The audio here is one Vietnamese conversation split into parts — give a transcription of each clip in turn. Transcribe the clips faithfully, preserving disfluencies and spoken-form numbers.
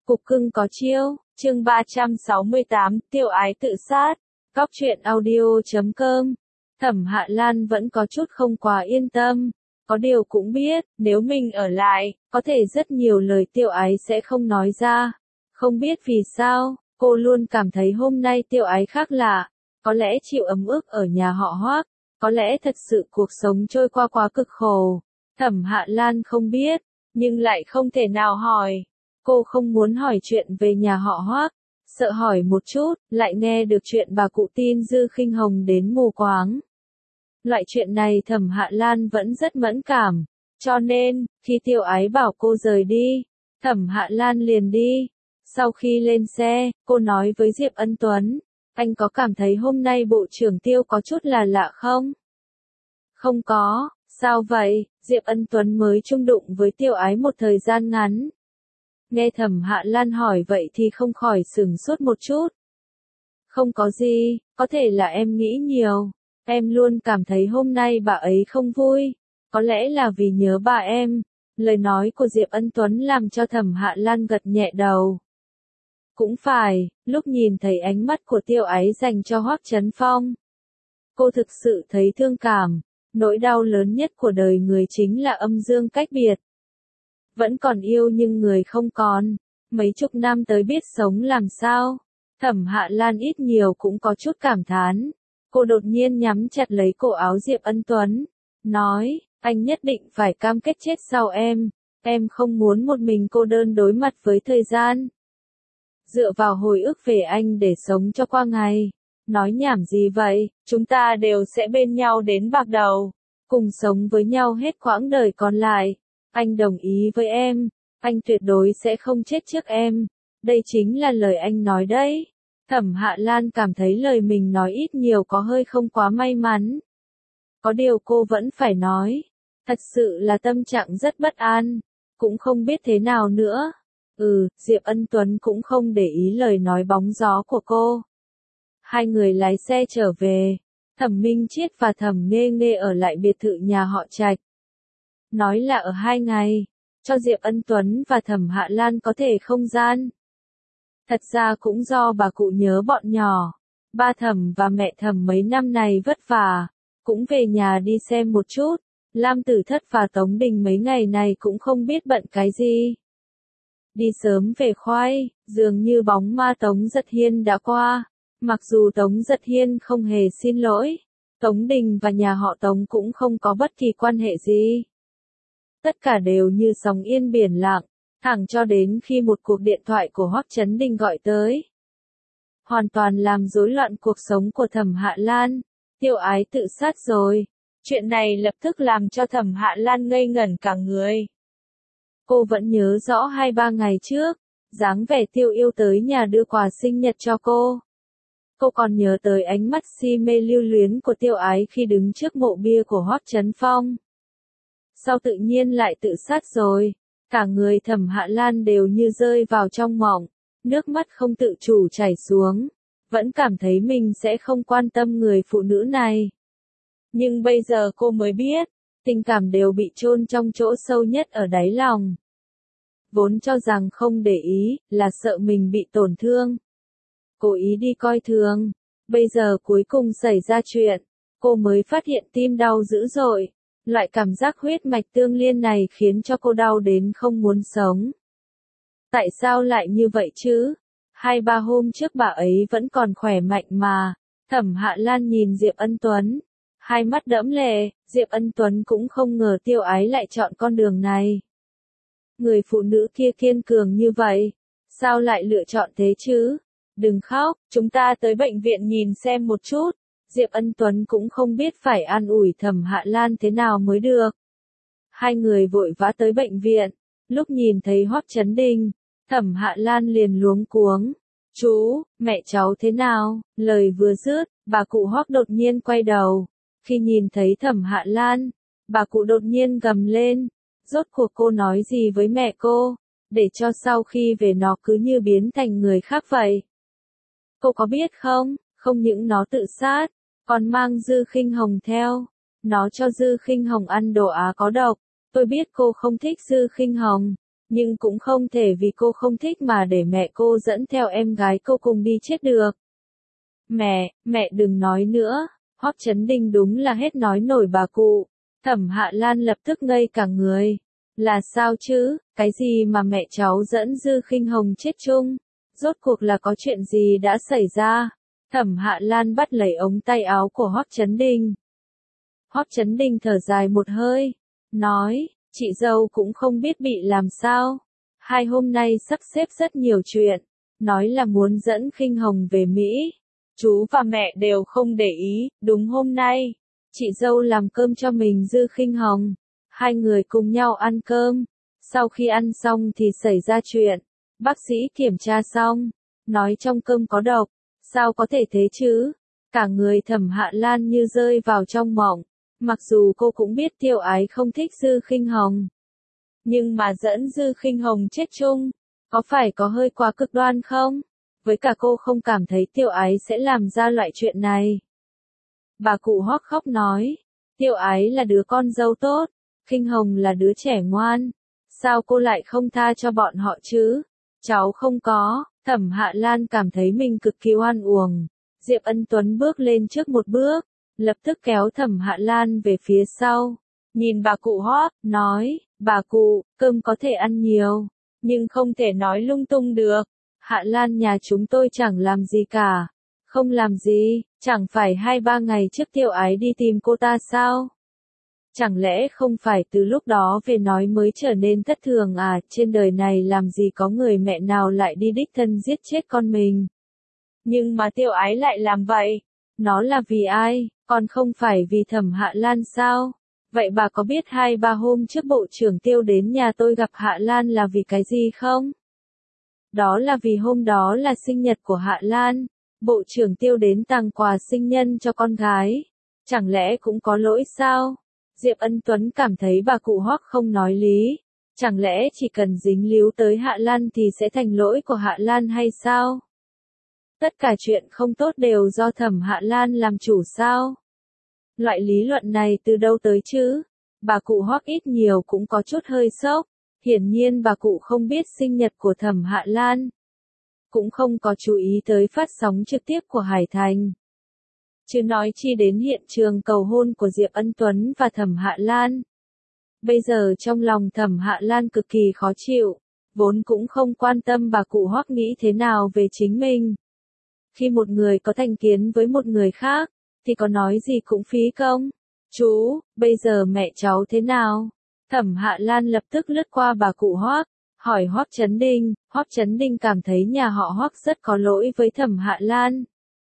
Cục cưng có chiêu, chương ba trăm sáu mươi tám, Tiêu Ái tự sát. Góc truyện audio chấm com. Thẩm Hạ Lan vẫn có chút không quá yên tâm. Có điều cũng biết, nếu mình ở lại, có thể rất nhiều lời Tiêu Ái sẽ không nói ra. Không biết vì sao, cô luôn cảm thấy hôm nay Tiêu Ái khác lạ. Có lẽ chịu ấm ức ở nhà họ Hoác, có lẽ thật sự cuộc sống trôi qua quá cực khổ. Thẩm Hạ Lan không biết, nhưng lại không thể nào hỏi. Cô không muốn hỏi chuyện về nhà họ Hoác, sợ hỏi một chút, lại nghe được chuyện bà cụ tin Dư Khinh Hồng đến mù quáng. Loại chuyện này Thẩm Hạ Lan vẫn rất mẫn cảm, cho nên, khi Tiêu Ái bảo cô rời đi, Thẩm Hạ Lan liền đi. Sau khi lên xe, cô nói với Diệp Ân Tuấn, anh có cảm thấy hôm nay Bộ trưởng Tiêu có chút là lạ không? Không có, sao vậy? Diệp Ân Tuấn mới chung đụng với Tiêu Ái một thời gian ngắn. Nghe Thẩm Hạ Lan hỏi vậy thì không khỏi sửng sốt một chút. Không có gì, có thể là em nghĩ nhiều. Em luôn cảm thấy hôm nay bà ấy không vui. Có lẽ là vì nhớ bà em. Lời nói của Diệp Ân Tuấn làm cho Thẩm Hạ Lan gật nhẹ đầu. Cũng phải, lúc nhìn thấy ánh mắt của Tiêu Ái dành cho Hoắc Chấn Phong, cô thực sự thấy thương cảm. Nỗi đau lớn nhất của đời người chính là âm dương cách biệt. Vẫn còn yêu nhưng người không còn. Mấy chục năm tới biết sống làm sao. Thẩm Hạ Lan ít nhiều cũng có chút cảm thán. Cô đột nhiên nhắm chặt lấy cổ áo Diệp Ân Tuấn. Nói, anh nhất định phải cam kết chết sau em. Em không muốn một mình cô đơn đối mặt với thời gian. Dựa vào hồi ức về anh để sống cho qua ngày. Nói nhảm gì vậy, chúng ta đều sẽ bên nhau đến bạc đầu. Cùng sống với nhau hết quãng đời còn lại. Anh đồng ý với em, anh tuyệt đối sẽ không chết trước em. Đây chính là lời anh nói đấy. Thẩm Hạ Lan cảm thấy lời mình nói ít nhiều có hơi không quá may mắn. Có điều cô vẫn phải nói. Thật sự là tâm trạng rất bất an. Cũng không biết thế nào nữa. Ừ, Diệp Ân Tuấn cũng không để ý lời nói bóng gió của cô. Hai người lái xe trở về. Thẩm Minh Chiết và Thẩm Nghê Nghê ở lại biệt thự nhà họ Trạch. Nói là ở hai ngày, cho Diệp Ân Tuấn và Thẩm Hạ Lan có thể không gian. Thật ra cũng do bà cụ nhớ bọn nhỏ. Ba Thẩm và mẹ Thẩm mấy năm này vất vả, cũng về nhà đi xem một chút. Lam Tử Thất và Tống Đình mấy ngày này cũng không biết bận cái gì. Đi sớm về khoai, dường như bóng ma Tống Giật Hiên đã qua. Mặc dù Tống Giật Hiên không hề xin lỗi, Tống Đình và nhà họ Tống cũng không có bất kỳ quan hệ gì. Tất cả đều như sóng yên biển lặng, thẳng cho đến khi một cuộc điện thoại của Hoắc Chấn Đình gọi tới. Hoàn toàn làm rối loạn cuộc sống của Thẩm Hạ Lan. Tiêu Ái tự sát rồi. Chuyện này lập tức làm cho Thẩm Hạ Lan ngây ngẩn cả người. Cô vẫn nhớ rõ hai ba ngày trước, dáng vẻ Tiêu Yêu tới nhà đưa quà sinh nhật cho cô. Cô còn nhớ tới ánh mắt si mê lưu luyến của Tiêu Ái khi đứng trước mộ bia của Hoắc Chấn Phong. Sao tự nhiên lại tự sát rồi? Cả người Thẩm Hạ Lan đều như rơi vào trong mộng, nước mắt không tự chủ chảy xuống, vẫn cảm thấy mình sẽ không quan tâm người phụ nữ này. Nhưng bây giờ cô mới biết, tình cảm đều bị chôn trong chỗ sâu nhất ở đáy lòng. Vốn cho rằng không để ý, là sợ mình bị tổn thương. Cố ý đi coi thường. Bây giờ cuối cùng xảy ra chuyện, cô mới phát hiện tim đau dữ dội. Loại cảm giác huyết mạch tương liên này khiến cho cô đau đến không muốn sống. Tại sao lại như vậy chứ? Hai ba hôm trước bà ấy vẫn còn khỏe mạnh mà. Thẩm Hạ Lan nhìn Diệp Ân Tuấn. Hai mắt đẫm lệ, Diệp Ân Tuấn cũng không ngờ Tiêu Ái lại chọn con đường này. Người phụ nữ kia kiên cường như vậy, sao lại lựa chọn thế chứ? Đừng khóc, chúng ta tới bệnh viện nhìn xem một chút. Diệp Ân Tuấn cũng không biết phải an ủi Thẩm Hạ Lan thế nào mới được. Hai người vội vã tới bệnh viện. Lúc nhìn thấy Hoắc Chấn Đình, Thẩm Hạ Lan liền luống cuống. Chú, mẹ cháu thế nào? Lời vừa dứt, bà cụ Hoắc đột nhiên quay đầu. Khi nhìn thấy Thẩm Hạ Lan, bà cụ đột nhiên gầm lên. Rốt cuộc cô nói gì với mẹ cô, để cho sau khi về nó cứ như biến thành người khác vậy? Cô có biết không, không những nó tự sát, còn mang Dư Khinh Hồng theo. Nó cho Dư Khinh Hồng ăn đồ Á có độc. Tôi biết cô không thích Dư Khinh Hồng, Nhưng cũng không thể vì cô không thích mà để mẹ cô dẫn theo em gái cô cùng đi chết được. Mẹ, mẹ đừng nói nữa, Hoắc Chấn Đình đúng là hết nói nổi bà cụ. Thẩm Hạ Lan lập tức ngây cả người. Là sao chứ, cái gì mà mẹ cháu dẫn Dư Khinh Hồng chết chung? Rốt cuộc là có chuyện gì đã xảy ra? Thẩm Hạ Lan bắt lấy ống tay áo của Hoắc Chấn Đình. Hoắc Chấn Đình thở dài một hơi, nói, chị dâu cũng không biết bị làm sao. Hai hôm nay sắp xếp rất nhiều chuyện, nói là muốn dẫn Khinh Hồng về Mỹ. Chú và mẹ đều không để ý, đúng hôm nay, chị dâu làm cơm cho mình Dư Khinh Hồng. Hai người cùng nhau ăn cơm. Sau khi ăn xong thì xảy ra chuyện. Bác sĩ kiểm tra xong, nói trong cơm có độc. Sao có thể thế chứ? Cả người Thẩm Hạ Lan như rơi vào trong mộng. Mặc dù cô cũng biết Tiêu Ái không thích Dư Khinh Hồng. Nhưng mà dẫn Dư Khinh Hồng chết chung, có phải có hơi quá cực đoan không? Với cả cô không cảm thấy Tiêu Ái sẽ làm ra loại chuyện này. Bà cụ Hoắc khóc nói, Tiêu Ái là đứa con dâu tốt, Khinh Hồng là đứa trẻ ngoan. Sao cô lại không tha cho bọn họ chứ? Cháu không có. Thẩm Hạ Lan cảm thấy mình cực kỳ oan uổng. Diệp Ân Tuấn bước lên trước một bước, lập tức kéo Thẩm Hạ Lan về phía sau. Nhìn bà cụ Hoắc, nói, bà cụ, cơm có thể ăn nhiều, nhưng không thể nói lung tung được. Hạ Lan nhà chúng tôi chẳng làm gì cả. Không làm gì, chẳng phải hai ba ngày trước Tiêu Ái đi tìm cô ta sao? Chẳng lẽ không phải từ lúc đó về nói mới trở nên thất thường à? Trên đời này làm gì có người mẹ nào lại đi đích thân giết chết con mình. Nhưng mà Tiêu Ái lại làm vậy. Nó là vì ai? Còn không phải vì Thẩm Hạ Lan sao? Vậy bà có biết hai ba hôm trước Bộ trưởng Tiêu đến nhà tôi gặp Hạ Lan là vì cái gì không? Đó là vì hôm đó là sinh nhật của Hạ Lan. Bộ trưởng Tiêu đến tặng quà sinh nhân cho con gái. Chẳng lẽ cũng có lỗi sao? Diệp Ân Tuấn cảm thấy bà cụ Hoắc không nói lý. Chẳng lẽ chỉ cần dính líu tới Hạ Lan thì sẽ thành lỗi của Hạ Lan hay sao? Tất cả chuyện không tốt đều do Thẩm Hạ Lan làm chủ sao? Loại lý luận này từ đâu tới chứ? Bà cụ Hoắc ít nhiều cũng có chút hơi sốc. Hiển nhiên bà cụ không biết sinh nhật của Thẩm Hạ Lan. Cũng không có chú ý tới phát sóng trực tiếp của Hải Thành. Chứ nói chi đến hiện trường cầu hôn của Diệp Ân Tuấn và Thẩm Hạ Lan. Bây giờ trong lòng Thẩm Hạ Lan cực kỳ khó chịu, vốn cũng không quan tâm bà cụ Hoắc nghĩ thế nào về chính mình. Khi một người có thành kiến với một người khác, thì có nói gì cũng phí công. Chú, bây giờ mẹ cháu thế nào? Thẩm Hạ Lan lập tức lướt qua bà cụ Hoắc, hỏi Hoắc Chấn Đình. Hoắc Chấn Đình cảm thấy nhà họ Hoắc rất có lỗi với Thẩm Hạ Lan.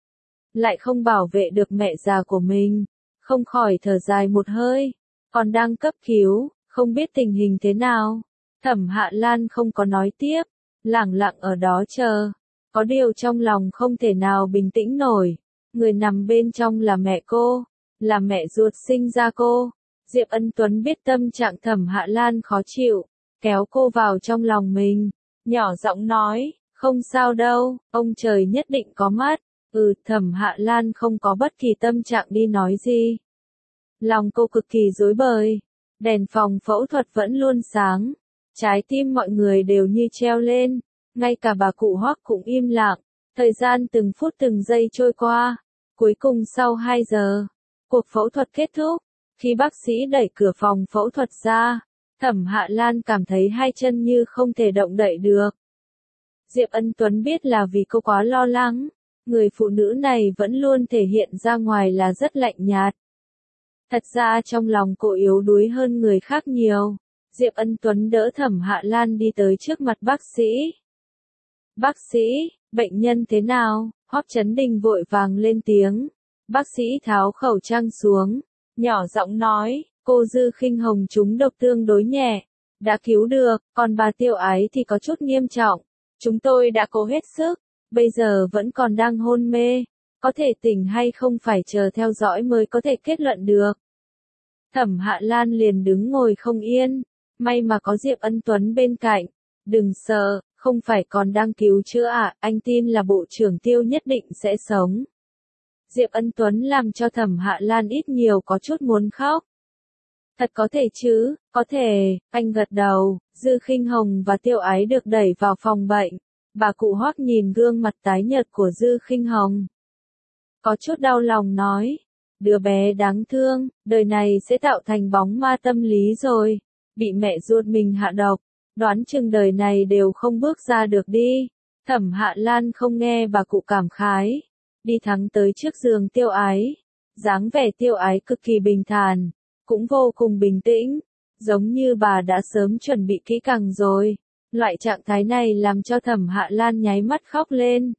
Lại không bảo vệ được mẹ già của mình, không khỏi thở dài một hơi, còn đang cấp cứu, không biết tình hình thế nào. Thẩm Hạ Lan không có nói tiếp, lẳng lặng ở đó chờ, có điều trong lòng không thể nào bình tĩnh nổi, người nằm bên trong là mẹ cô, là mẹ ruột sinh ra cô. Diệp Ân Tuấn biết tâm trạng Thẩm Hạ Lan khó chịu, kéo cô vào trong lòng mình, nhỏ giọng nói, không sao đâu, ông trời nhất định có mắt. Ừ, Thẩm Hạ Lan không có bất kỳ tâm trạng đi nói gì. Lòng cô cực kỳ rối bời. Đèn phòng phẫu thuật vẫn luôn sáng. Trái tim mọi người đều như treo lên. Ngay cả bà cụ Hoắc cũng im lặng. Thời gian từng phút từng giây trôi qua. Cuối cùng sau hai giờ, cuộc phẫu thuật kết thúc. Khi bác sĩ đẩy cửa phòng phẫu thuật ra, Thẩm Hạ Lan cảm thấy hai chân như không thể động đậy được. Diệp Ân Tuấn biết là vì cô quá lo lắng. Người phụ nữ này vẫn luôn thể hiện ra ngoài là rất lạnh nhạt. Thật ra trong lòng cô yếu đuối hơn người khác nhiều. Diệp Ân Tuấn đỡ Thẩm Hạ Lan đi tới trước mặt bác sĩ. Bác sĩ, bệnh nhân thế nào? Hoắc Chấn Đình vội vàng lên tiếng. Bác sĩ tháo khẩu trang xuống, nhỏ giọng nói, cô Dư Khinh Hồng trúng độc tương đối nhẹ, đã cứu được, còn bà Tiêu Ái thì có chút nghiêm trọng. Chúng tôi đã cố hết sức. Bây giờ vẫn còn đang hôn mê, có thể tỉnh hay không phải chờ theo dõi mới có thể kết luận được. Thẩm Hạ Lan liền đứng ngồi không yên, may mà có Diệp Ân Tuấn bên cạnh. Đừng sợ, không phải còn đang cứu chữa à, anh tin là Bộ trưởng Tiêu nhất định sẽ sống. Diệp Ân Tuấn làm cho Thẩm Hạ Lan ít nhiều có chút muốn khóc. Thật có thể chứ, có thể, anh gật đầu. Dư Khinh Hồng và Tiêu Ái được đẩy vào phòng bệnh. Bà cụ Hoắc nhìn gương mặt tái nhợt của Dư Khinh Hồng. Có chút đau lòng nói, đứa bé đáng thương, đời này sẽ tạo thành bóng ma tâm lý rồi. Bị mẹ ruột mình hạ độc, đoán chừng đời này đều không bước ra được đi. Thẩm Hạ Lan không nghe bà cụ cảm khái. Đi thẳng tới trước giường Tiêu Ái. Dáng vẻ Tiêu Ái cực kỳ bình thản, cũng vô cùng bình tĩnh, giống như bà đã sớm chuẩn bị kỹ càng rồi. Loại trạng thái này làm cho Thẩm Hạ Lan nháy mắt khóc lên.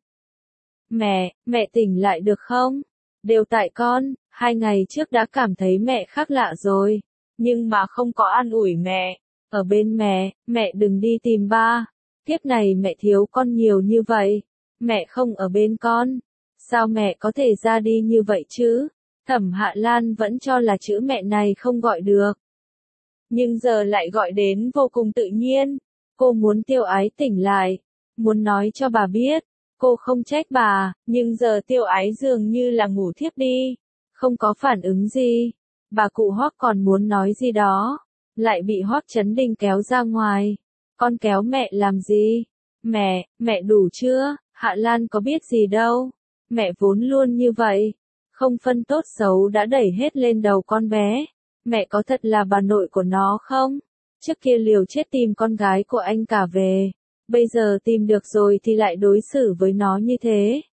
Mẹ, mẹ tỉnh lại được không? Đều tại con, hai ngày trước đã cảm thấy mẹ khác lạ rồi, nhưng mà không có an ủi mẹ. Ở bên mẹ, mẹ đừng đi tìm ba. Kiếp này mẹ thiếu con nhiều như vậy. Mẹ không ở bên con. Sao mẹ có thể ra đi như vậy chứ? Thẩm Hạ Lan vẫn cho là chữ mẹ này không gọi được. Nhưng giờ lại gọi đến vô cùng tự nhiên. Cô muốn Tiêu Ái tỉnh lại. Muốn nói cho bà biết. Cô không trách bà, nhưng giờ Tiêu Ái dường như là ngủ thiếp đi. Không có phản ứng gì. Bà cụ Hoắc còn muốn nói gì đó. Lại bị Hoắc Chấn Đình kéo ra ngoài. Con kéo mẹ làm gì? Mẹ, mẹ đủ chưa? Hạ Lan có biết gì đâu. Mẹ vốn luôn như vậy. Không phân tốt xấu đã đẩy hết lên đầu con bé. Mẹ có thật là bà nội của nó không? Trước kia liều chết tìm con gái của anh cả về. Bây giờ tìm được rồi thì lại đối xử với nó như thế.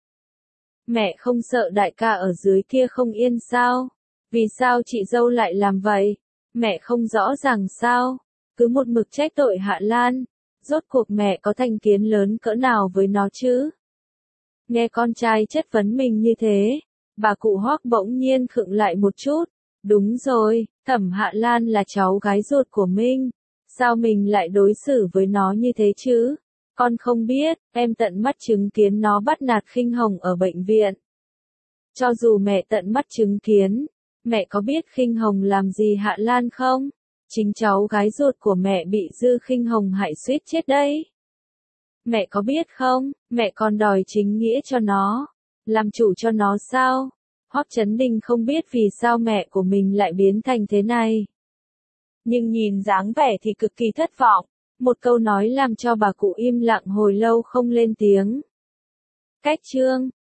Mẹ không sợ đại ca ở dưới kia không yên sao? Vì sao chị dâu lại làm vậy? Mẹ không rõ ràng sao? Cứ một mực trách tội Hạ Lan. Rốt cuộc mẹ có thành kiến lớn cỡ nào với nó chứ? Nghe con trai chất vấn mình như thế, bà cụ Hoắc bỗng nhiên khựng lại một chút. Đúng rồi, Thẩm Hạ Lan là cháu gái ruột của Minh. Sao mình lại đối xử với nó như thế chứ? Con không biết, em tận mắt chứng kiến nó bắt nạt Khinh Hồng ở bệnh viện. Cho dù mẹ tận mắt chứng kiến, mẹ có biết Khinh Hồng làm gì Hạ Lan không? Chính cháu gái ruột của mẹ bị Dư Khinh Hồng hại suýt chết đấy. Mẹ có biết không, mẹ còn đòi chính nghĩa cho nó, làm chủ cho nó sao? Hoắc Chấn Đình không biết vì sao mẹ của mình lại biến thành thế này. Nhưng nhìn dáng vẻ thì cực kỳ thất vọng. Một câu nói làm cho bà cụ im lặng hồi lâu không lên tiếng. Cách chương